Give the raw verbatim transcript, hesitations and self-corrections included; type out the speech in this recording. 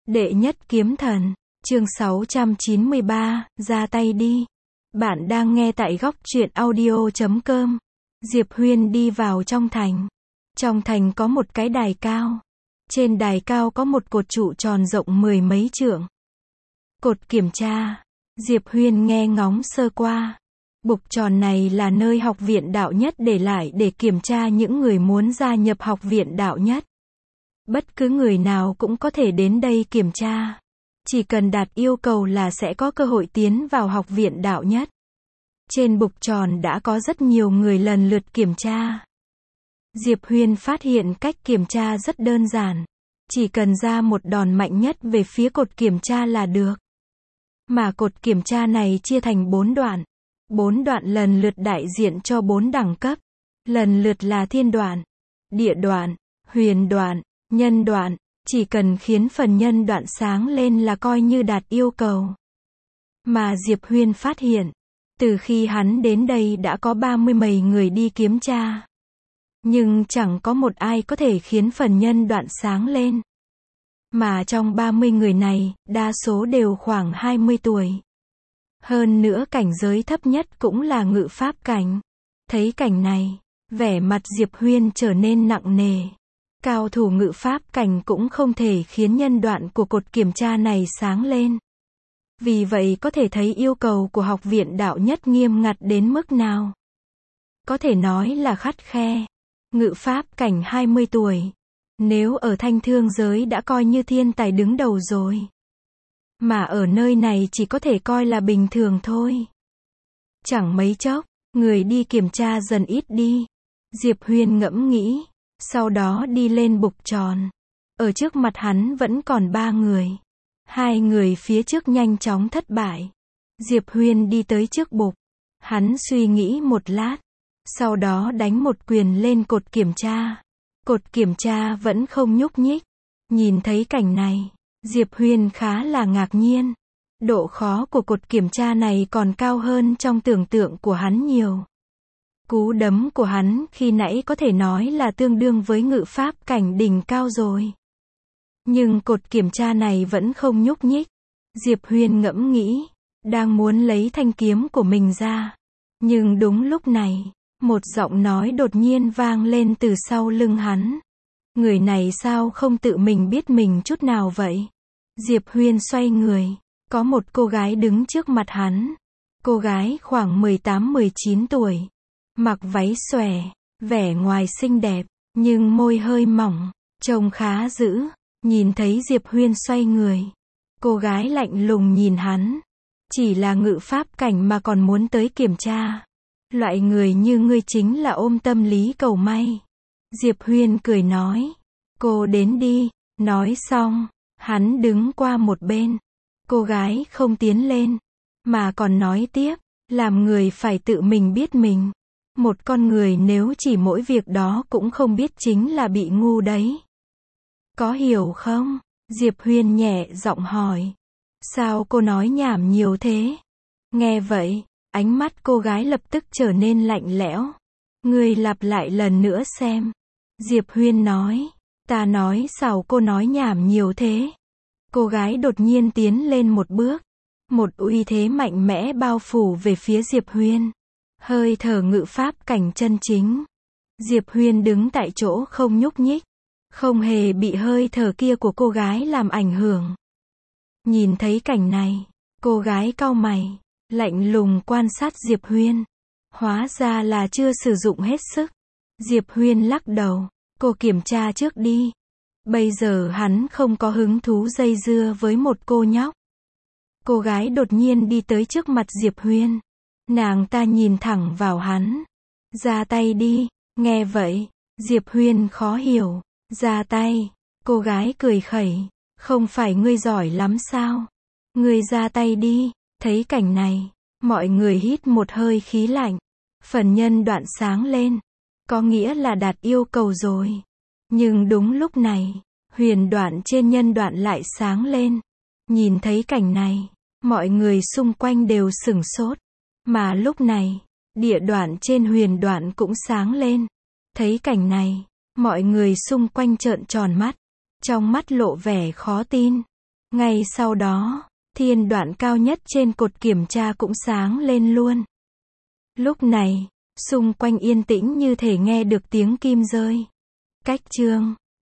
Đệ nhất kiếm thần, chương sáu trăm chín mươi ba, ra tay đi. Bạn đang nghe tại góc truyện audio chấm com. Diệp Huyên đi vào trong thành. Trong thành có một cái đài cao. Trên đài cao có một cột trụ tròn rộng mười mấy trượng. Cột kiểm tra. Diệp Huyên nghe ngóng sơ qua. Bục tròn này là nơi học viện đạo nhất để lại để kiểm tra những người muốn gia nhập học viện đạo nhất. Bất cứ người nào cũng có thể đến đây kiểm tra. Chỉ cần đạt yêu cầu là sẽ có cơ hội tiến vào học viện đạo nhất. Trên bục tròn đã có rất nhiều người lần lượt kiểm tra. Diệp Huyên phát hiện cách kiểm tra rất đơn giản. Chỉ cần ra một đòn mạnh nhất về phía cột kiểm tra là được. Mà cột kiểm tra này chia thành bốn đoạn. Bốn đoạn lần lượt đại diện cho bốn đẳng cấp. Lần lượt là thiên đoạn, địa đoạn, huyền đoạn, nhân đoạn. Chỉ cần khiến phần nhân đoạn sáng lên là coi như đạt yêu cầu. Mà Diệp Huyên phát hiện, từ khi hắn đến đây đã có ba mươi mấy người đi kiểm tra. Nhưng chẳng có một ai có thể khiến phần nhân đoạn sáng lên. Mà trong ba mươi người này, đa số đều khoảng hai mươi tuổi. Hơn nữa cảnh giới thấp nhất cũng là ngự pháp cảnh. Thấy cảnh này, vẻ mặt Diệp Huyên trở nên nặng nề. Cao thủ ngự pháp cảnh cũng không thể khiến nhân đoạn của cột kiểm tra này sáng lên. Vì vậy có thể thấy yêu cầu của học viện đạo nhất nghiêm ngặt đến mức nào. Có thể nói là khắt khe. Ngự pháp cảnh hai mươi tuổi. Nếu ở thanh thương giới đã coi như thiên tài đứng đầu rồi. Mà ở nơi này chỉ có thể coi là bình thường thôi. Chẳng mấy chốc, người đi kiểm tra dần ít đi. Diệp Huyên ngẫm nghĩ. Sau đó đi lên bục tròn. Ở trước mặt hắn vẫn còn ba người. Hai người phía trước nhanh chóng thất bại. Diệp Huyên đi tới trước bục. Hắn suy nghĩ một lát. Sau đó đánh một quyền lên cột kiểm tra. Cột kiểm tra vẫn không nhúc nhích. Nhìn thấy cảnh này, Diệp Huyên khá là ngạc nhiên. Độ khó của cột kiểm tra này còn cao hơn trong tưởng tượng của hắn nhiều. Cú đấm của hắn khi nãy có thể nói là tương đương với ngự pháp cảnh đỉnh cao rồi. Nhưng cột kiểm tra này vẫn không nhúc nhích. Diệp Huyên ngẫm nghĩ, đang muốn lấy thanh kiếm của mình ra. Nhưng đúng lúc này, một giọng nói đột nhiên vang lên từ sau lưng hắn. Người này sao không tự mình biết mình chút nào vậy? Diệp Huyên xoay người, có một cô gái đứng trước mặt hắn. Cô gái khoảng mười tám mười chín tuổi. Mặc váy xòe, vẻ ngoài xinh đẹp, nhưng môi hơi mỏng, trông khá dữ. Nhìn thấy Diệp Huyên xoay người, cô gái lạnh lùng nhìn hắn. Chỉ là ngự pháp cảnh mà còn muốn tới kiểm tra. Loại người như ngươi chính là ôm tâm lý cầu may. Diệp Huyên cười nói, cô đến đi. Nói xong, hắn đứng qua một bên. Cô gái không tiến lên, mà còn nói tiếp, làm người phải tự mình biết mình. Một con người nếu chỉ mỗi việc đó cũng không biết chính là bị ngu đấy. Có hiểu không? Diệp Huyên nhẹ giọng hỏi. Sao cô nói nhảm nhiều thế? Nghe vậy, ánh mắt cô gái lập tức trở nên lạnh lẽo. Ngươi lặp lại lần nữa xem. Diệp Huyên nói. Ta nói sao cô nói nhảm nhiều thế? Cô gái đột nhiên tiến lên một bước. Một uy thế mạnh mẽ bao phủ về phía Diệp Huyên. Hơi thở ngự pháp cảnh chân chính. Diệp Huyên đứng tại chỗ không nhúc nhích. Không hề bị hơi thở kia của cô gái làm ảnh hưởng. Nhìn thấy cảnh này, cô gái cau mày, lạnh lùng quan sát Diệp Huyên. Hóa ra là chưa sử dụng hết sức. Diệp Huyên lắc đầu, cô kiểm tra trước đi. Bây giờ hắn không có hứng thú dây dưa với một cô nhóc. Cô gái đột nhiên đi tới trước mặt Diệp Huyên. Nàng ta nhìn thẳng vào hắn. Ra tay đi. Nghe vậy, Diệp Huyên khó hiểu. Ra tay. Cô gái cười khẩy. Không phải ngươi giỏi lắm sao? Ngươi ra tay đi. Thấy cảnh này, mọi người hít một hơi khí lạnh. Phần nhân đoạn sáng lên. Có nghĩa là đạt yêu cầu rồi. Nhưng đúng lúc này, huyền đoạn trên nhân đoạn lại sáng lên. Nhìn thấy cảnh này, mọi người xung quanh đều sửng sốt. Mà lúc này, địa đoạn trên huyền đoạn cũng sáng lên. Thấy cảnh này, mọi người xung quanh trợn tròn mắt. Trong mắt lộ vẻ khó tin. Ngay sau đó, thiên đoạn cao nhất trên cột kiểm tra cũng sáng lên luôn. Lúc này, xung quanh yên tĩnh như thể nghe được tiếng kim rơi. Cách chương